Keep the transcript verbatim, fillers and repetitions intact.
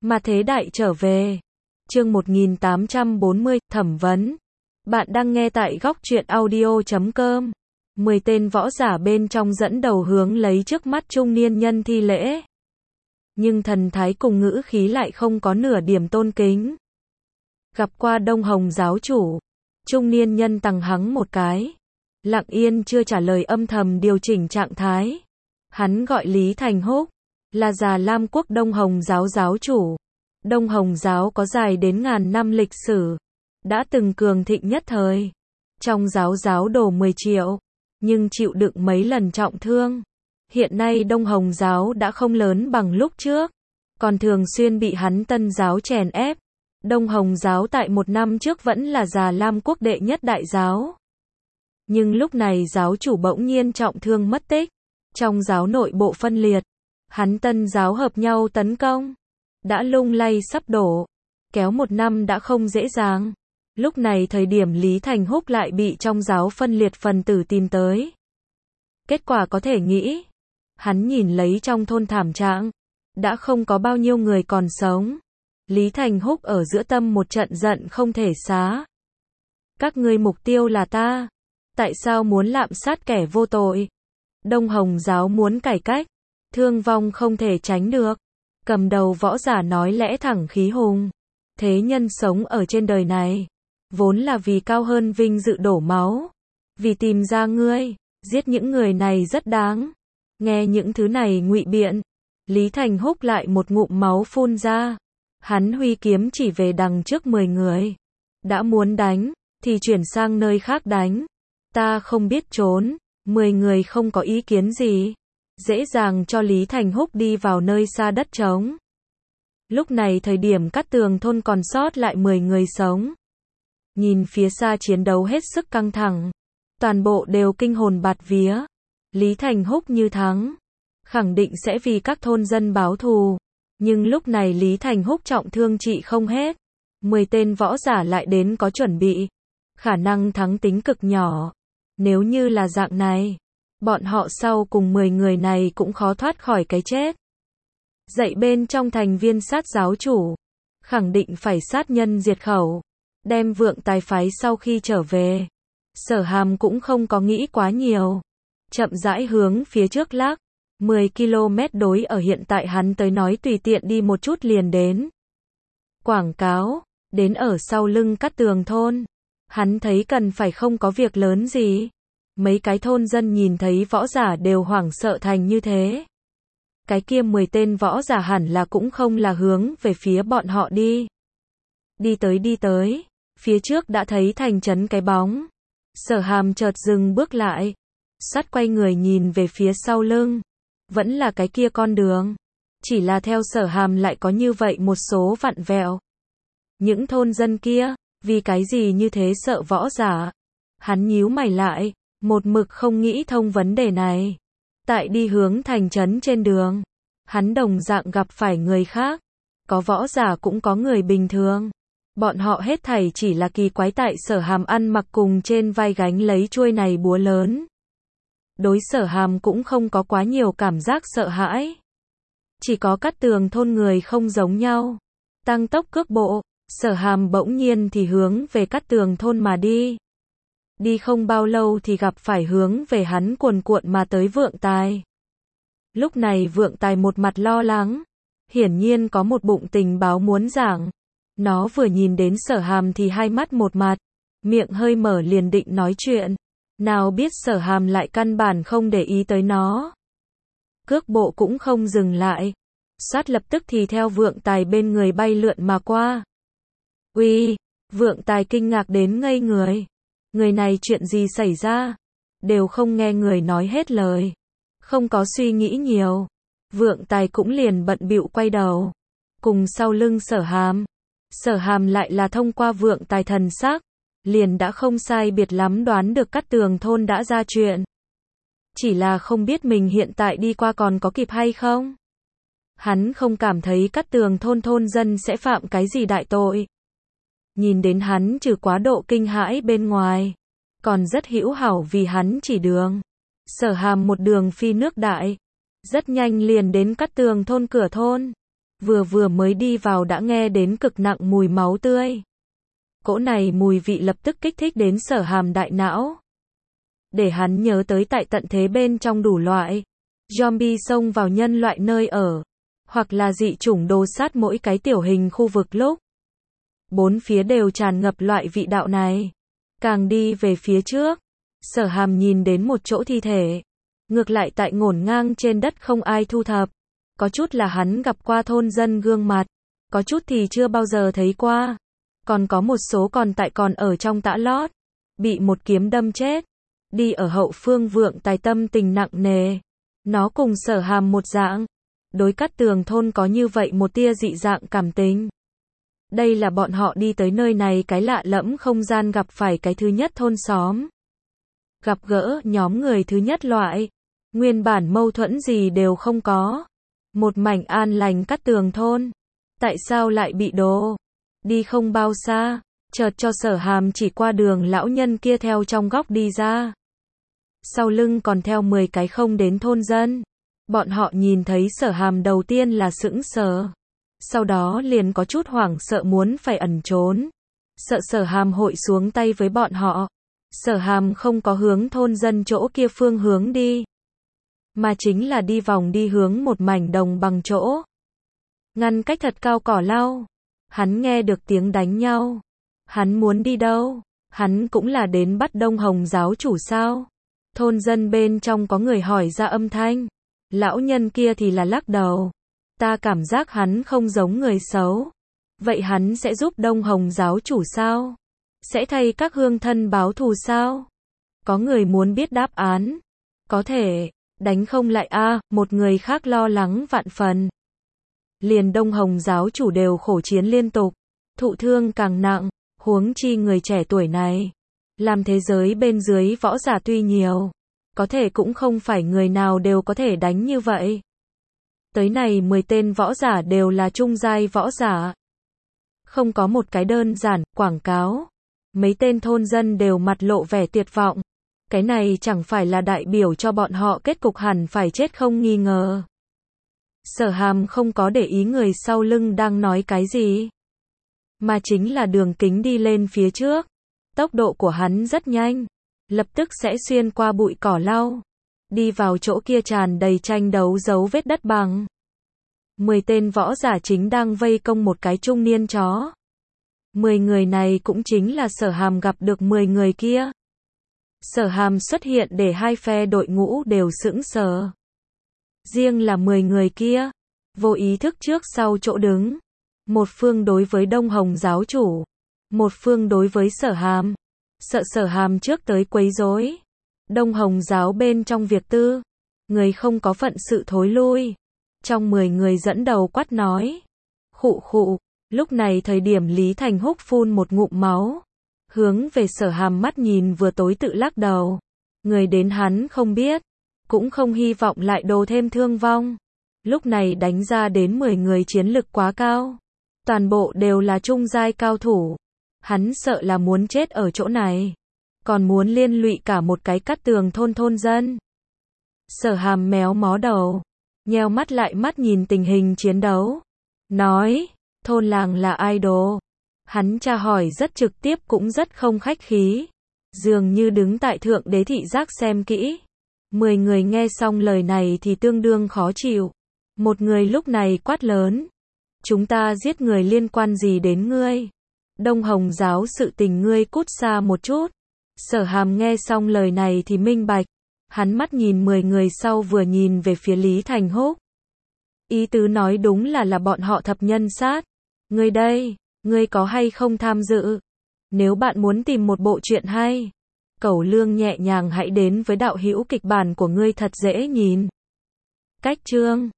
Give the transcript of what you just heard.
Mà thế đại trở về. Chương một nghìn tám trăm bốn mươi, thẩm vấn. Bạn đang nghe tại góc truyện audio chấm com. Mười tên võ giả bên trong dẫn đầu hướng lấy trước mắt trung niên nhân thi lễ. Nhưng thần thái cùng ngữ khí lại không có nửa điểm tôn kính. Gặp qua Đông Hồng giáo chủ. Trung niên nhân tằng hắng một cái. Lặng yên chưa trả lời, âm thầm điều chỉnh trạng thái. Hắn gọi Lý Thành Húc, là Già Lam Quốc Đông Hồng giáo giáo chủ. Đông Hồng giáo có dài đến ngàn năm lịch sử, đã từng cường thịnh nhất thời. Trong giáo giáo đồ mười triệu, nhưng chịu đựng mấy lần trọng thương. Hiện nay Đông Hồng giáo đã không lớn bằng lúc trước, còn thường xuyên bị hắn Tân giáo chèn ép. Đông Hồng giáo tại một năm trước vẫn là Già Lam Quốc đệ nhất đại giáo. Nhưng lúc này giáo chủ bỗng nhiên trọng thương mất tích. Trong giáo nội bộ phân liệt, hắn Tân giáo hợp nhau tấn công, đã lung lay sắp đổ. Kéo một năm đã không dễ dàng. Lúc này thời điểm Lý Thành Húc lại bị trong giáo phân liệt phần tử tìm tới. Kết quả có thể nghĩ. Hắn nhìn lấy trong thôn thảm trạng, đã không có bao nhiêu người còn sống. Lý Thành Húc ở giữa tâm một trận giận không thể xá. Các ngươi mục tiêu là ta. Tại sao muốn lạm sát kẻ vô tội? Đông Hồng giáo muốn cải cách, thương vong không thể tránh được. Cầm đầu võ giả nói lẽ thẳng khí hùng. Thế nhân sống ở trên đời này, vốn là vì cao hơn vinh dự đổ máu. Vì tìm ra ngươi, giết những người này rất đáng. Nghe những thứ này ngụy biện, Lý Thành Húc lại một ngụm máu phun ra. Hắn huy kiếm chỉ về đằng trước mười người. Đã muốn đánh, thì chuyển sang nơi khác đánh. Ta không biết trốn. Mười người không có ý kiến gì. Dễ dàng cho Lý Thành Húc đi vào nơi xa đất trống. Lúc này thời điểm Cát Tường thôn còn sót lại mười người sống. Nhìn phía xa chiến đấu hết sức căng thẳng. Toàn bộ đều kinh hồn bạt vía. Lý Thành Húc như thắng, khẳng định sẽ vì các thôn dân báo thù. Nhưng lúc này Lý Thành Húc trọng thương trị không hết. Mười tên võ giả lại đến có chuẩn bị. Khả năng thắng tính cực nhỏ. Nếu như là dạng này, bọn họ sau cùng mười người này cũng khó thoát khỏi cái chết. Dậy bên trong thành viên sát giáo chủ, khẳng định phải sát nhân diệt khẩu. Đem Vượng Tài phái sau khi trở về, Sở Hàm cũng không có nghĩ quá nhiều. Chậm rãi hướng phía trước lắc. mười ki lô mét đối ở hiện tại hắn tới nói tùy tiện đi một chút liền đến. Quảng cáo, đến ở sau lưng Cát Tường thôn. Hắn thấy cần phải không có việc lớn gì. Mấy cái thôn dân nhìn thấy võ giả đều hoảng sợ thành như thế. Cái kia mười tên võ giả hẳn là cũng không là hướng về phía bọn họ đi. Đi tới đi tới, phía trước đã thấy thành trấn cái bóng. Sở Hàm chợt dừng bước lại. Sắt quay người nhìn về phía sau lưng. Vẫn là cái kia con đường. Chỉ là theo Sở Hàm lại có như vậy một số vặn vẹo. Những thôn dân kia, vì cái gì như thế sợ võ giả? Hắn nhíu mày lại, một mực không nghĩ thông vấn đề này. Tại đi hướng thành trấn trên đường, hắn đồng dạng gặp phải người khác. Có võ giả cũng có người bình thường. Bọn họ hết thảy chỉ là kỳ quái tại Sở Hàm ăn mặc cùng trên vai gánh lấy chuôi này búa lớn. Đối Sở Hàm cũng không có quá nhiều cảm giác sợ hãi. Chỉ có Cát Tường thôn người không giống nhau. Tăng tốc cước bộ, Sở Hàm bỗng nhiên thì hướng về Cát Tường thôn mà đi. Đi không bao lâu thì gặp phải hướng về hắn cuồn cuộn mà tới Vượng Tài. Lúc này Vượng Tài một mặt lo lắng. Hiển nhiên có một bụng tình báo muốn giảng. Nó vừa nhìn đến Sở Hàm thì hai mắt một mặt. Miệng hơi mở liền định nói chuyện. Nào biết Sở Hàm lại căn bản không để ý tới nó. Cước bộ cũng không dừng lại. Sát lập tức thì theo Vượng Tài bên người bay lượn mà qua. Uy, Vượng Tài kinh ngạc đến ngây người. Người này chuyện gì xảy ra? Đều không nghe người nói hết lời. Không có suy nghĩ nhiều. Vượng Tài cũng liền bận bịu quay đầu. Cùng sau lưng Sở Hàm. Sở Hàm lại là thông qua Vượng Tài thần sắc. Liền đã không sai biệt lắm đoán được Cát Tường thôn đã ra chuyện. Chỉ là không biết mình hiện tại đi qua còn có kịp hay không? Hắn không cảm thấy Cát Tường thôn thôn dân sẽ phạm cái gì đại tội. Nhìn đến hắn trừ quá độ kinh hãi bên ngoài, còn rất hữu hảo vì hắn chỉ đường. Sở Hàm một đường phi nước đại, rất nhanh liền đến Cát Tường thôn cửa thôn. vừa vừa mới đi vào đã nghe đến cực nặng mùi máu tươi. Cỗ này mùi vị lập tức kích thích đến Sở Hàm đại não. Để hắn nhớ tới tại tận thế bên trong đủ loại zombie xông vào nhân loại nơi ở, hoặc là dị chủng đồ sát mỗi cái tiểu hình khu vực lúc. Bốn phía đều tràn ngập loại vị đạo này. Càng đi về phía trước, Sở Hàm nhìn đến một chỗ thi thể. Ngược lại tại ngổn ngang trên đất không ai thu thập. Có chút là hắn gặp qua thôn dân gương mặt, có chút thì chưa bao giờ thấy qua. Còn có một số còn tại còn ở trong tã lót, bị một kiếm đâm chết. Đi ở hậu phương Vượng Tài tâm tình nặng nề. Nó cùng Sở Hàm một dạng. Đối Cát Tường thôn có như vậy một tia dị dạng cảm tình. Đây là bọn họ đi tới nơi này cái lạ lẫm không gian gặp phải cái thứ nhất thôn xóm. Gặp gỡ nhóm người thứ nhất loại. Nguyên bản mâu thuẫn gì đều không có. Một mảnh an lành Cát Tường thôn. Tại sao lại bị đổ? Đi không bao xa, chợt cho Sở Hàm chỉ qua đường lão nhân kia theo trong góc đi ra. Sau lưng còn theo mười cái không đến thôn dân. Bọn họ nhìn thấy Sở Hàm đầu tiên là sững sờ. Sau đó liền có chút hoảng sợ muốn phải ẩn trốn. Sợ Sở Hàm hội xuống tay với bọn họ. Sở Hàm không có hướng thôn dân chỗ kia phương hướng đi. Mà chính là đi vòng đi hướng một mảnh đồng bằng chỗ. Ngăn cách thật cao cỏ lau. Hắn nghe được tiếng đánh nhau. Hắn muốn đi đâu? Hắn cũng là đến bắt Đông Hồng giáo chủ sao? Thôn dân bên trong có người hỏi ra âm thanh. Lão nhân kia thì là lắc đầu. Ta cảm giác hắn không giống người xấu. Vậy hắn sẽ giúp Đông Hồng giáo chủ sao? Sẽ thay các hương thân báo thù sao? Có người muốn biết đáp án. Có thể, đánh không lại a, à, một người khác lo lắng vạn phần. Liền Đông Hồng giáo chủ đều khổ chiến liên tục, thụ thương càng nặng, huống chi người trẻ tuổi này. Làm thế giới bên dưới võ giả tuy nhiều, có thể cũng không phải người nào đều có thể đánh như vậy. Tới này mười tên võ giả đều là trung giai võ giả. Không có một cái đơn giản, quảng cáo. Mấy tên thôn dân đều mặt lộ vẻ tuyệt vọng. Cái này chẳng phải là đại biểu cho bọn họ kết cục hẳn phải chết không nghi ngờ. Sở Hàm không có để ý người sau lưng đang nói cái gì. Mà chính là đường kính đi lên phía trước. Tốc độ của hắn rất nhanh. Lập tức sẽ xuyên qua bụi cỏ lau. Đi vào chỗ kia tràn đầy tranh đấu dấu vết đất bằng. Mười tên võ giả chính đang vây công một cái trung niên chó. Mười người này cũng chính là Sở Hàm gặp được mười người kia. Sở Hàm xuất hiện để hai phe đội ngũ đều sững sờ. Riêng là mười người kia, vô ý thức trước sau chỗ đứng. Một phương đối với Đông Hồng giáo chủ, một phương đối với Sở Hàm. Sợ Sở Hàm trước tới quấy rối. Đông Hồng giáo bên trong việc tư, người không có phận sự thối lui. Trong mười người dẫn đầu quát nói. Khụ khụ, lúc này thời điểm Lý Thành Húc phun một ngụm máu. Hướng về Sở Hàm mắt nhìn vừa tối tự lắc đầu. Người đến hắn không biết, cũng không hy vọng lại đồ thêm thương vong. Lúc này đánh ra đến mười người chiến lực quá cao. Toàn bộ đều là trung giai cao thủ. Hắn sợ là muốn chết ở chỗ này. Còn muốn liên lụy cả một cái Cát Tường thôn thôn dân. Sở Hàm méo mó đầu. Nheo mắt lại mắt nhìn tình hình chiến đấu. Nói, thôn làng là idol. Hắn tra hỏi rất trực tiếp cũng rất không khách khí. Dường như đứng tại thượng đế thị giác xem kỹ. Mười người nghe xong lời này thì tương đương khó chịu. Một người lúc này quát lớn. Chúng ta giết người liên quan gì đến ngươi? Đông Hồng giáo sự tình ngươi cút xa một chút. Sở Hàm nghe xong lời này thì minh bạch. Hắn mắt nhìn mười người sau vừa nhìn về phía Lý Thành Húc. Ý tứ nói đúng là là bọn họ thập nhân sát. Ngươi đây, ngươi có hay không tham dự? Nếu bạn muốn tìm một bộ truyện hay, Cẩu Lương nhẹ nhàng hãy đến với đạo hữu kịch bản của ngươi thật dễ nhìn. Cách chương